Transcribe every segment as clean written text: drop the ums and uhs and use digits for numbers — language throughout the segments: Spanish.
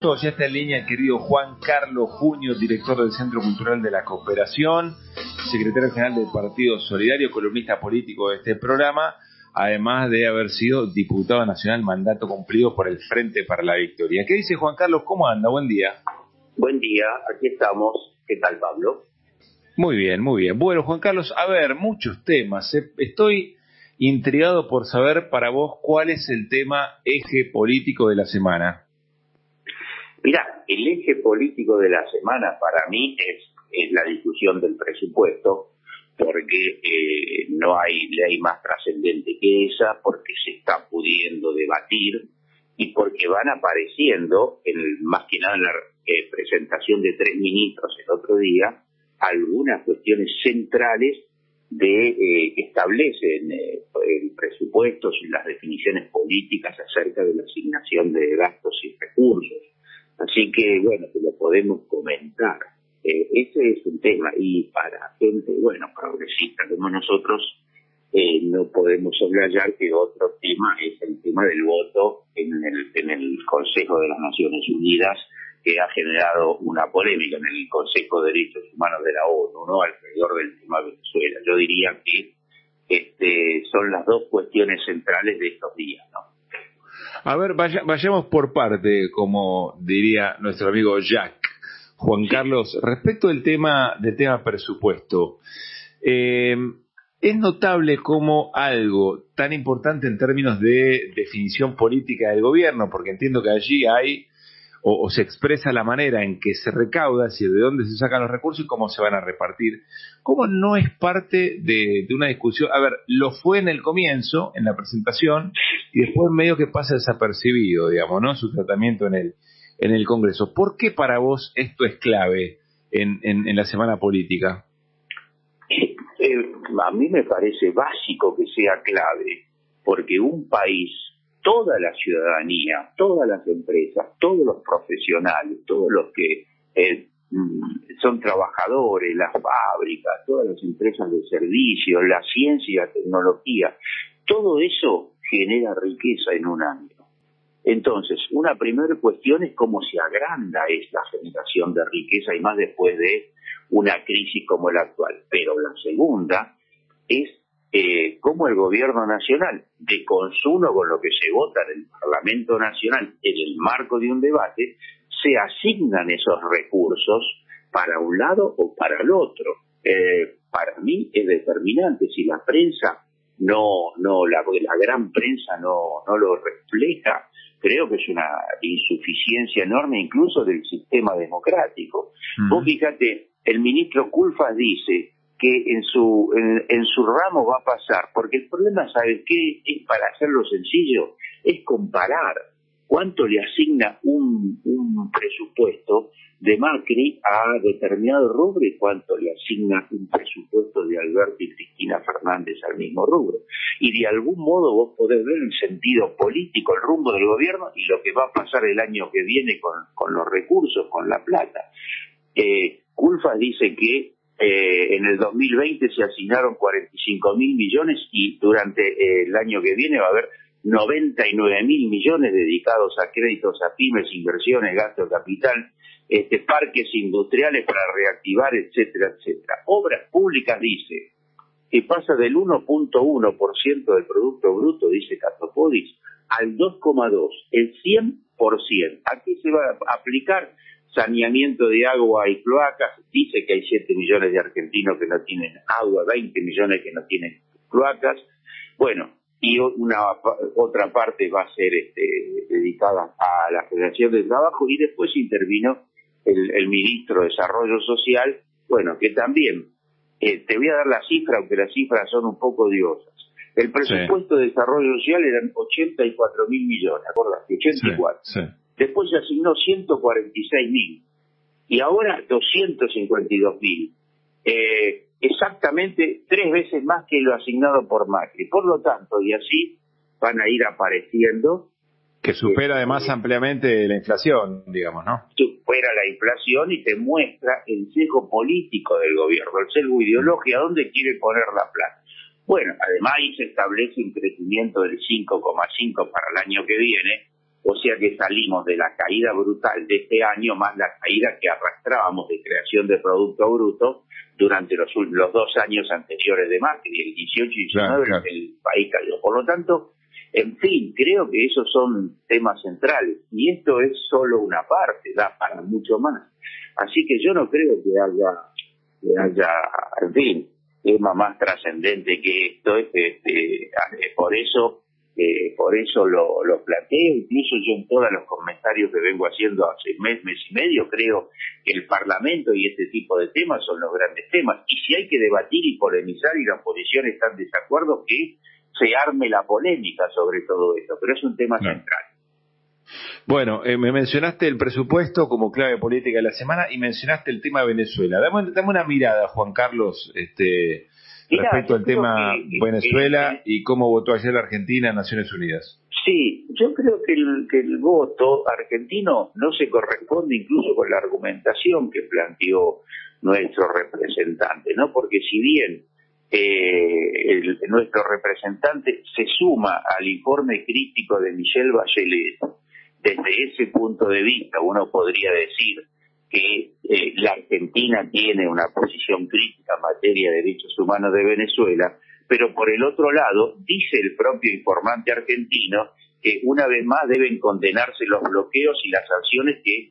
gusto, ya está en línea el querido Juan Carlos Junio, director del Centro Cultural de la Cooperación, secretario general del Partido Solidario, columnista político de este programa, además de haber sido diputado nacional, mandato cumplido por el Frente para la Victoria. ¿Qué dice Juan Carlos? ¿Cómo anda? Buen día. Buen día, aquí estamos. ¿Qué tal, Pablo? Muy bien, muy bien. Bueno, Juan Carlos, a ver, muchos temas. Estoy intrigado por saber para vos cuál es el tema eje político de la semana. Mirá, el eje político de la semana para mí es la discusión del presupuesto, porque no hay ley más trascendente que esa, porque se está pudiendo debatir y porque van apareciendo, más que nada en la presentación de 3 ministros el otro día, algunas cuestiones centrales que establecen el presupuesto y las definiciones políticas acerca de la asignación de gastos y recursos. Así que, bueno, que lo podemos comentar. Ese es un tema, y para gente, bueno, progresista como nosotros, no podemos soslayar que otro tema es el tema del voto en el Consejo de las Naciones Unidas, que ha generado una polémica en el Consejo de Derechos Humanos de la ONU, ¿no?, alrededor del tema de Venezuela. Yo diría que son las dos cuestiones centrales de estos días, ¿no? A ver, vayamos por parte, como diría nuestro amigo Jack. Juan Carlos, respecto del tema presupuesto, es notable cómo algo tan importante en términos de definición política del gobierno, porque entiendo que allí hay o se expresa la manera en que se recauda, es decir, de dónde se sacan los recursos y cómo se van a repartir, cómo no es parte de una discusión. A ver, lo fue en el comienzo, en la presentación, y después medio que pasa desapercibido, digamos, ¿no?, su tratamiento en el Congreso. ¿Por qué para vos esto es clave en la semana política? A mí me parece básico que sea clave, porque un país, toda la ciudadanía, todas las empresas, todos los profesionales, todos los que son trabajadores, las fábricas, todas las empresas de servicios, la ciencia y la tecnología, todo eso genera riqueza en un año. Entonces, una primera cuestión es cómo se agranda esta generación de riqueza, y más después de una crisis como la actual. Pero la segunda es cómo el gobierno nacional, de consumo con lo que se vota en el Parlamento Nacional en el marco de un debate, se asignan esos recursos para un lado o para el otro. Para mí es determinante. Si la prensa la gran prensa no lo refleja, creo que es una insuficiencia enorme incluso del sistema democrático. Vos fíjate, el ministro Culfas dice que en su ramo va a pasar, porque el problema, ¿sabes qué? Es, para hacerlo sencillo, es comparar cuánto le asigna un presupuesto de Macri a determinado rubro y cuánto le asigna un presupuesto de Alberto y Cristina Fernández al mismo rubro. Y de algún modo vos podés ver el sentido político, el rumbo del gobierno y lo que va a pasar el año que viene con los recursos, con la plata. Culfas dice que en el 2020 se asignaron 45.000 millones y durante el año que viene va a haber 99.000 millones dedicados a créditos a pymes, inversiones, gasto de capital, parques industriales para reactivar, etcétera, etcétera. Obras públicas dice que pasa del 1.1% del Producto Bruto, dice Catopodis, al 2.2%, el 100%. Aquí se va a aplicar saneamiento de agua y cloacas. Dice que hay 7 millones de argentinos que no tienen agua, 20 millones que no tienen cloacas. Bueno, y otra parte va a ser dedicada a la generación de trabajo, y después intervino el ministro de Desarrollo Social, bueno, que también, te voy a dar la cifra, aunque las cifras son un poco odiosas. El presupuesto de Desarrollo Social eran 84.000 millones, ¿acordaste? 84. Sí. Después se asignó 146.000 y ahora 252.000. Exactamente 3 veces más que lo asignado por Macri. Por lo tanto, y así van a ir apareciendo. Que supera además ampliamente la inflación, digamos, ¿no? Supera la inflación y te muestra el sesgo político del gobierno, el sesgo ideológico, a dónde quiere poner la plata. Bueno, además ahí se establece un crecimiento del 5,5 para el año que viene, o sea que salimos de la caída brutal de este año más la caída que arrastrábamos de creación de Producto Bruto durante los 2 años anteriores de Macri, el 18 y 19 claro. El país cayó. Por lo tanto, en fin, creo que esos son temas centrales y esto es solo una parte, da para mucho más. Así que yo no creo que haya, en fin, tema más trascendente que esto. Por eso lo planteo. Incluso yo en todos los comentarios que vengo haciendo hace mes y medio, creo que el Parlamento y este tipo de temas son los grandes temas. Y si hay que debatir y polemizar y la oposición está en desacuerdo, que se arme la polémica sobre todo esto. Pero es un tema central. Bueno, me mencionaste el presupuesto como clave política de la semana y mencionaste el tema de Venezuela. Dame una mirada, Juan Carlos, respecto al tema Venezuela y cómo votó ayer la Argentina en Naciones Unidas. Sí, yo creo que el voto argentino no se corresponde incluso con la argumentación que planteó nuestro representante, ¿no? Porque si bien nuestro representante se suma al informe crítico de Michelle Bachelet, desde ese punto de vista uno podría decir que la Argentina tiene una posición crítica en materia de derechos humanos de Venezuela, pero por el otro lado dice el propio informante argentino que una vez más deben condenarse los bloqueos y las sanciones que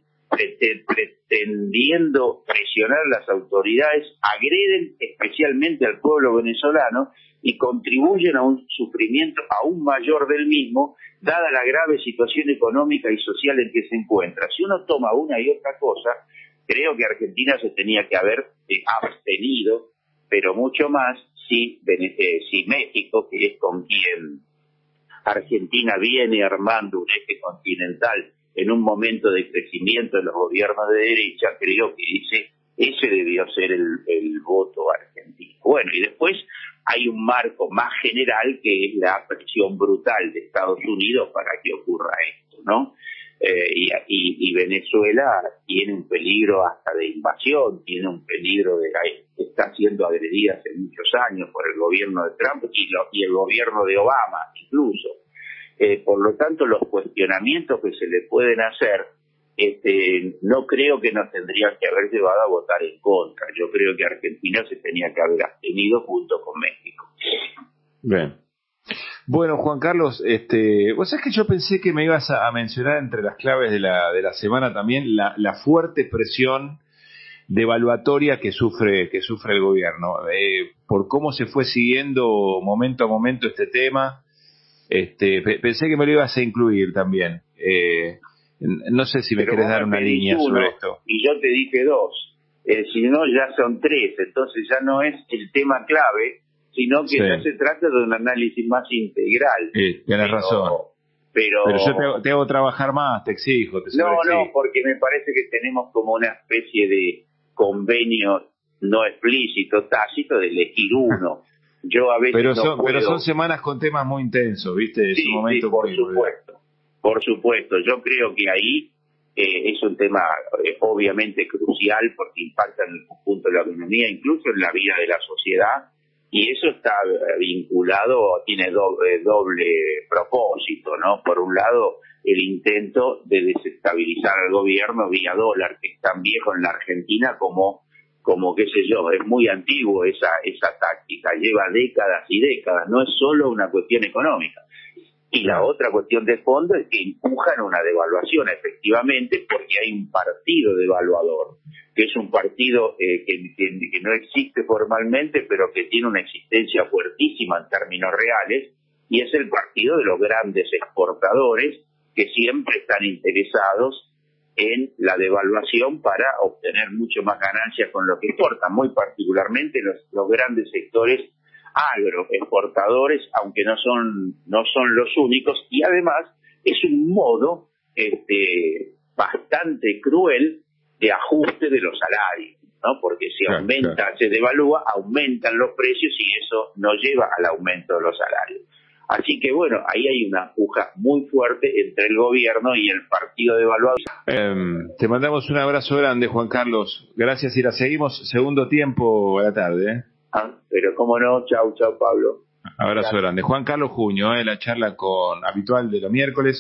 pretendiendo presionar a las autoridades agreden especialmente al pueblo venezolano y contribuyen a un sufrimiento aún mayor del mismo, dada la grave situación económica y social en que se encuentra. Si uno toma una y otra cosa, creo que Argentina se tenía que haber abstenido, pero mucho más si México, que es con quien Argentina viene armando un eje continental en un momento de crecimiento de los gobiernos de derecha, creo que ese debió ser el voto argentino. Bueno, y después hay un marco más general que es la presión brutal de Estados Unidos para que ocurra esto, ¿no? Y Venezuela tiene un peligro hasta de invasión, tiene un peligro está siendo agredida hace muchos años por el gobierno de Trump y el gobierno de Obama incluso. Por lo tanto, los cuestionamientos que se le pueden hacer, no creo que nos tendrían que haber llevado a votar en contra. Yo creo que Argentina se tenía que haber abstenido junto con México. Bien. Bueno, Juan Carlos, vos sabés que yo pensé que me ibas a mencionar entre las claves de la semana también la fuerte presión devaluatoria que sufre el gobierno, por cómo se fue siguiendo momento a momento este tema. Pensé que me lo ibas a incluir también. No sé si me querés dar una línea sobre esto. Y yo te dije 2. Si no, ya son 3. Entonces ya no es el tema clave, sino que ya se trata de un análisis más integral. Sí, tienes razón. Pero yo te hago trabajar más, te exijo. No, porque me parece que tenemos como una especie de convenio no explícito, tácito, de elegir uno. Yo a veces pero son semanas con temas muy intensos, ¿viste? Sí, momento por supuesto. Yo creo que ahí es un tema obviamente crucial porque impacta en el conjunto de la economía, incluso en la vida de la sociedad, y eso está vinculado, tiene doble propósito, ¿no? Por un lado, el intento de desestabilizar al gobierno vía dólar, que es tan viejo en la Argentina como qué sé yo, es muy antiguo esa táctica, lleva décadas y décadas, no es solo una cuestión económica. Y la otra cuestión de fondo es que empujan una devaluación, efectivamente, porque hay un partido devaluador, que es un partido que no existe formalmente, pero que tiene una existencia fuertísima en términos reales, y es el partido de los grandes exportadores que siempre están interesados en la devaluación para obtener mucho más ganancias con lo que exportan, muy particularmente los grandes sectores agroexportadores, aunque no son los únicos, y además es un modo bastante cruel de ajuste de los salarios, ¿no? Porque si se devalúa, aumentan los precios y eso no lleva al aumento de los salarios. Así que bueno, ahí hay una puja muy fuerte entre el gobierno y el partido devaluado. Te mandamos un abrazo grande, Juan Carlos. Gracias y la seguimos segundo tiempo a la tarde. Pero cómo no, chau Pablo. Abrazo grande. Juan Carlos Junio, la charla habitual de los miércoles.